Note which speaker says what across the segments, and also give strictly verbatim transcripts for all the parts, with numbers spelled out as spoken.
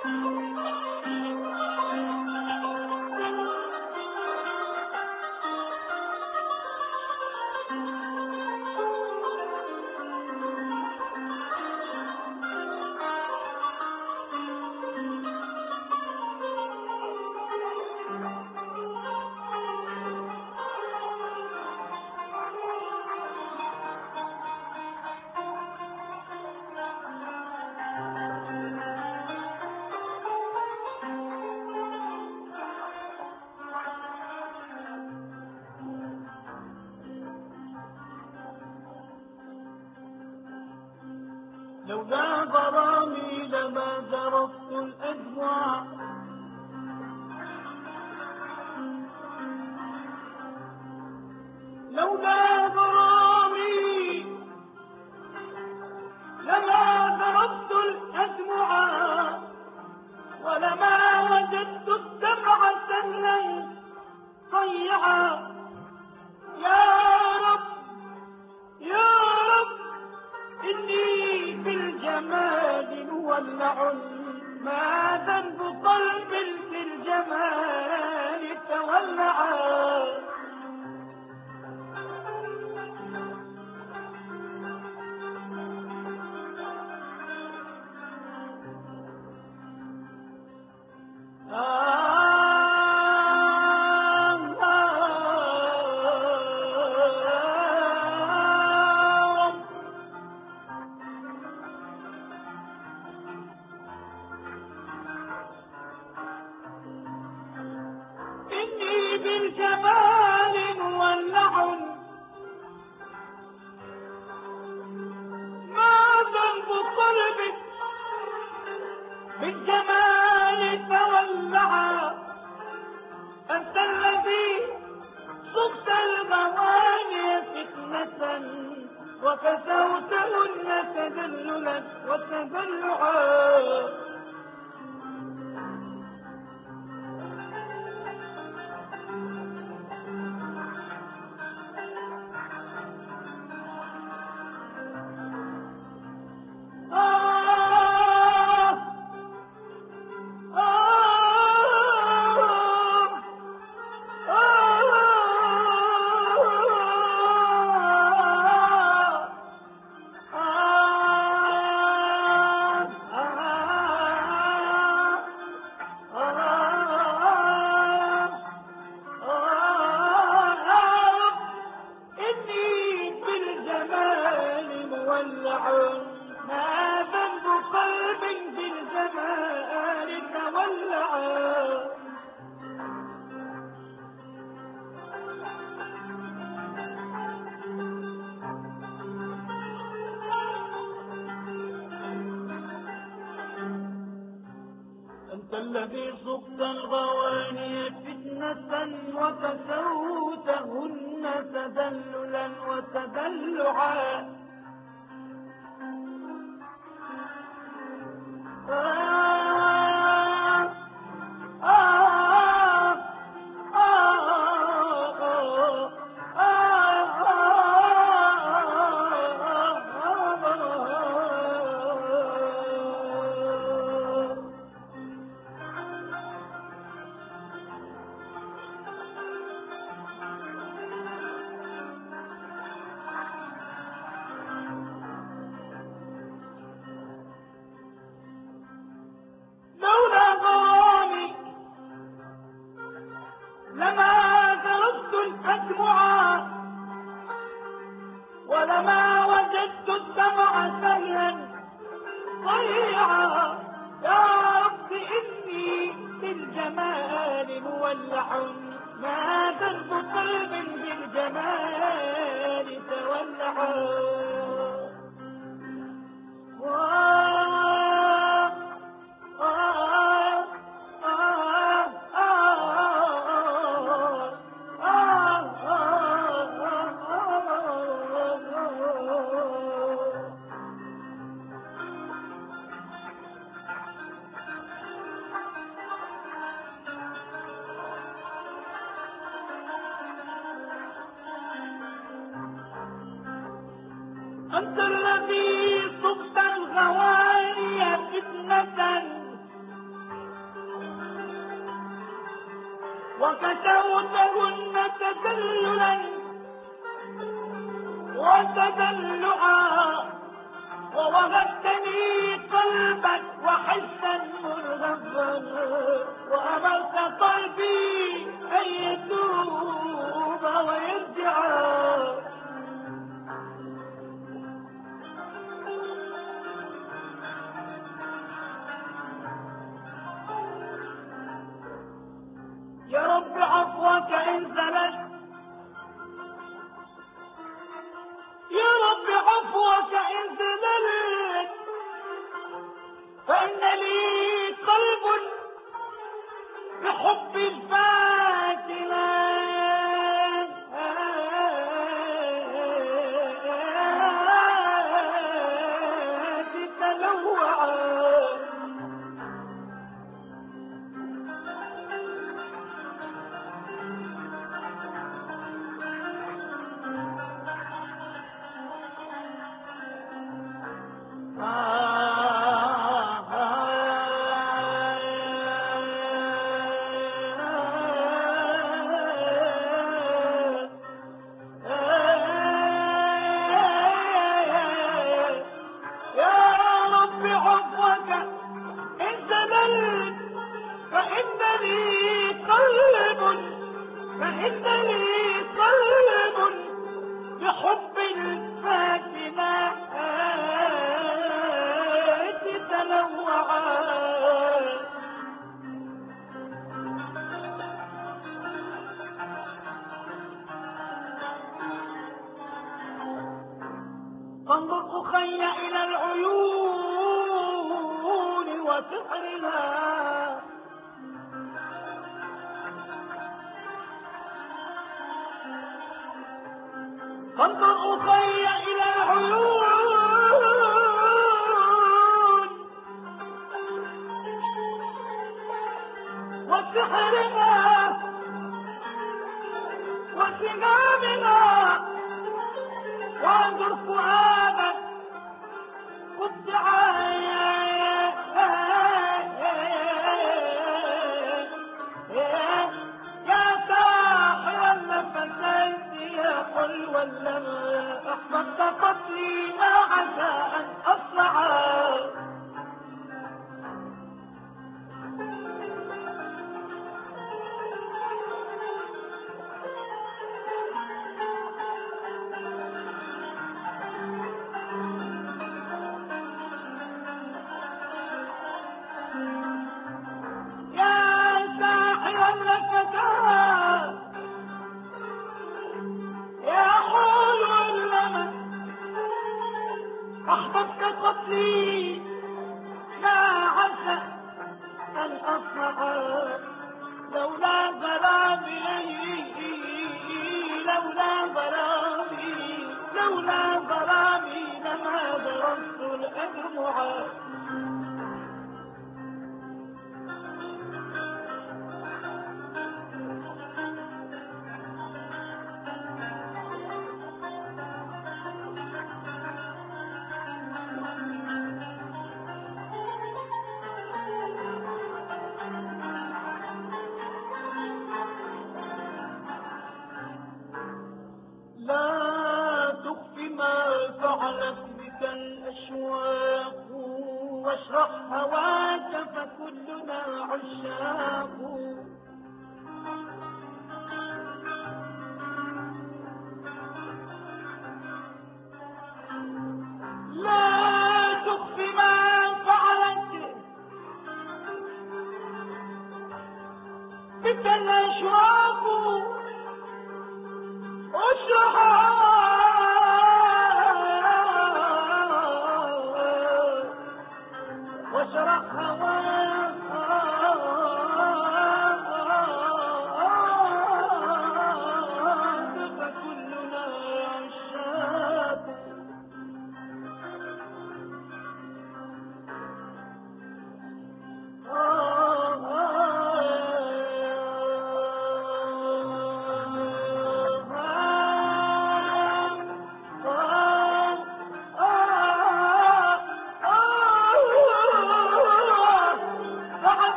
Speaker 1: لولا غرامي لما ذرفت الأدمع لولا غرامي لما ذرفت الأدمع ولما وجدت الدمع سهلا ضيعا. يا رب يا رب إني بالجمال مولع، ما ذنب قلب في الجمال تولعا. بالجمال مولع، ما ذنب قلبك بالجمال تولعا. أنت الذي صغت المواني فتنة وكسوتهن تذللا وتدلعا. ما ذنب قلب بالجمال تولعا. أنت الذي صقت الغواني فتنة وكسوتهن تذللا وتدلعا. لما ذرفت الأدمع ولما وجدت الدمع سهلا ضيعا. يا رب إني بالجمال مولع، ما ذنب قلب بالجمال تولعا. أنت الذي صقت الغواني فتنة تدللا وتدلعا ووهبتني قلبا وحسا مرغبا وأمرت قلبي أن يتوب ويرجع. يا رب عفوك إن زلت، يا رب عفوك إن زلت، فإن لي قلب بحب الفاتنة تتلوع. فإن لي قلب بحب الفاتنة تتلوعا. فانظر أخي إلى العيون وسحرها، فانظر أخي إلى العيون وسحرها وسهامها، وانظر فؤادك قدعا يا ساحر النفسين يا حلوا لما أحببت قتلي ما عسى أن أصنع. أحببت قتلي ما عسى أن أصنع، لولا ظلامي لولا ظلامي لولا ظلامي لما درست الأدمع. لا تخفي ما فعلت بك الأشواق، واشرح هواك فكلنا عشاق. لا تخفي ما فعلت بك الأشواق، اشرح واشرح هواك فكلنا عشاق.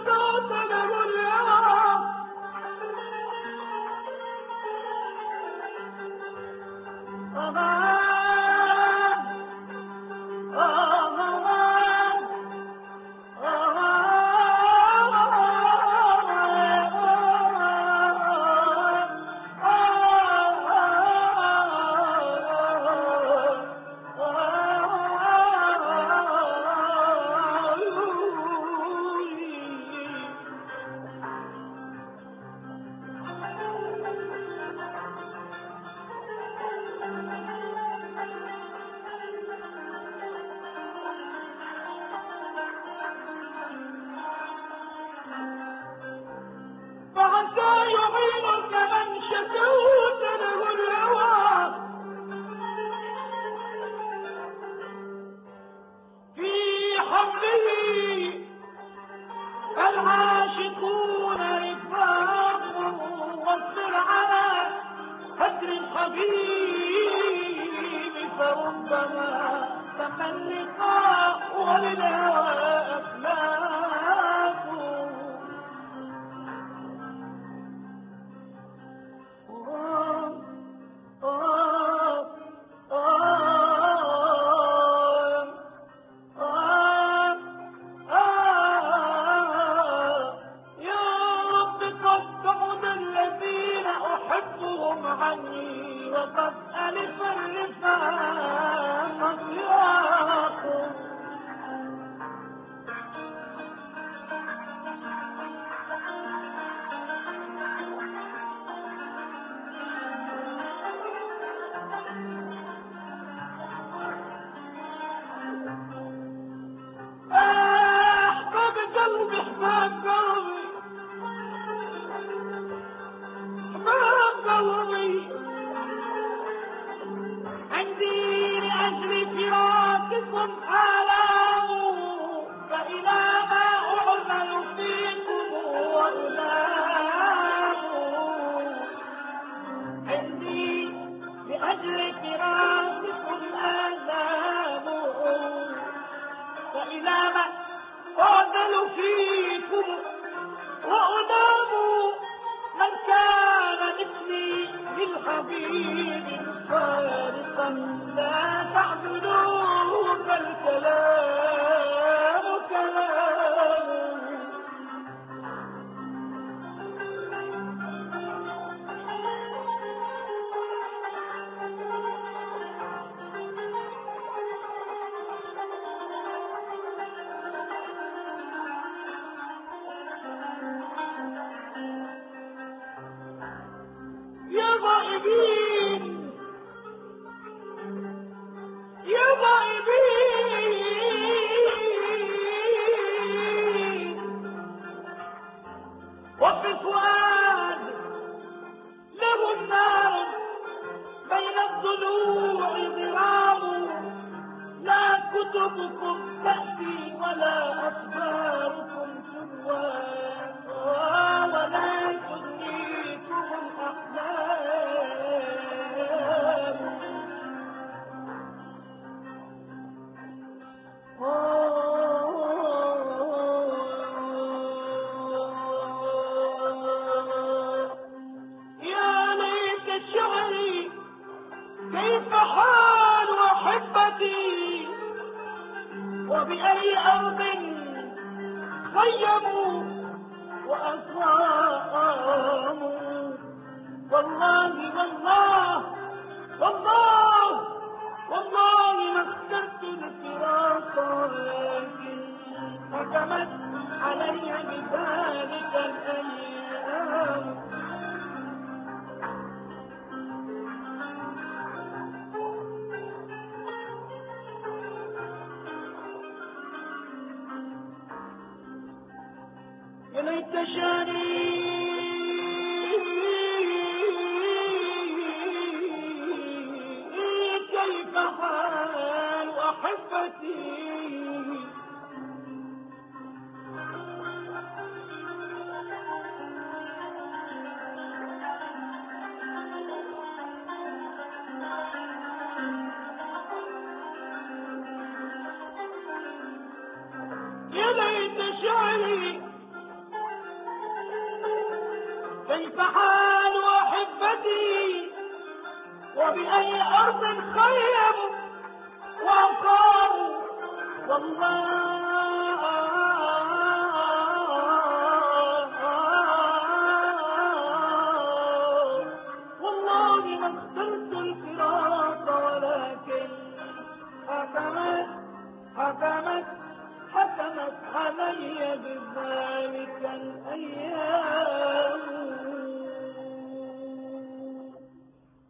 Speaker 1: فعسى يعينك من شكوت له الهوى في حمله، فالعاشقون رفاق، واصبر على هجر الحبيب، فربما تم اللقاء وللهوى أخلاق. عني وقد ألف الرفاق سياق. أحباب قلبي أحباب قلبي أحباب قلبي، عندي لأجل فراقكم آلام، فإلى ما أعمل فيكم وألام. عندي لأجل فراقكم آلام، فإلى ما أعمل فيكم وألام. من كان مثلي للحبيب فارقا لا تعبدوه، فالكلام كلام. يا غائبين يا غائبين، وفي الفؤاد له النار، بين الضلوع ضرام. لا كتبكم تأتي ولا أخباركم تروى، ولا تدريكم الأحلام. يا ليت شعري كيف حال أحبتي، وبأي أرض خيموا وأصاموا. والله والله والله والله ما اخترت الفراق، ولكن حكمت علي بذلك الأيام. يا ليت شاني كيف حال أحبتي، يا ليت شعري حال أحبتي وبأي أرض خيموا وأقاموا والله